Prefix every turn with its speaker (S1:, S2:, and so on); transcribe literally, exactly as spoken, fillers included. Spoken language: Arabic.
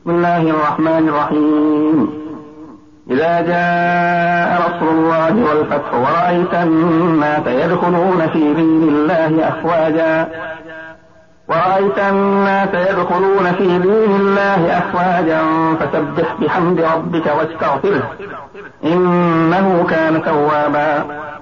S1: بسم الله الرحمن الرحيم. إذا جاء نصر الله والفتح ورأيت الناس يدخلون في دين الله أفواجا ورأيت الناس يدخلون في دين الله أفواجا فسبح بحمد ربك واستغفره إنه كان توابا.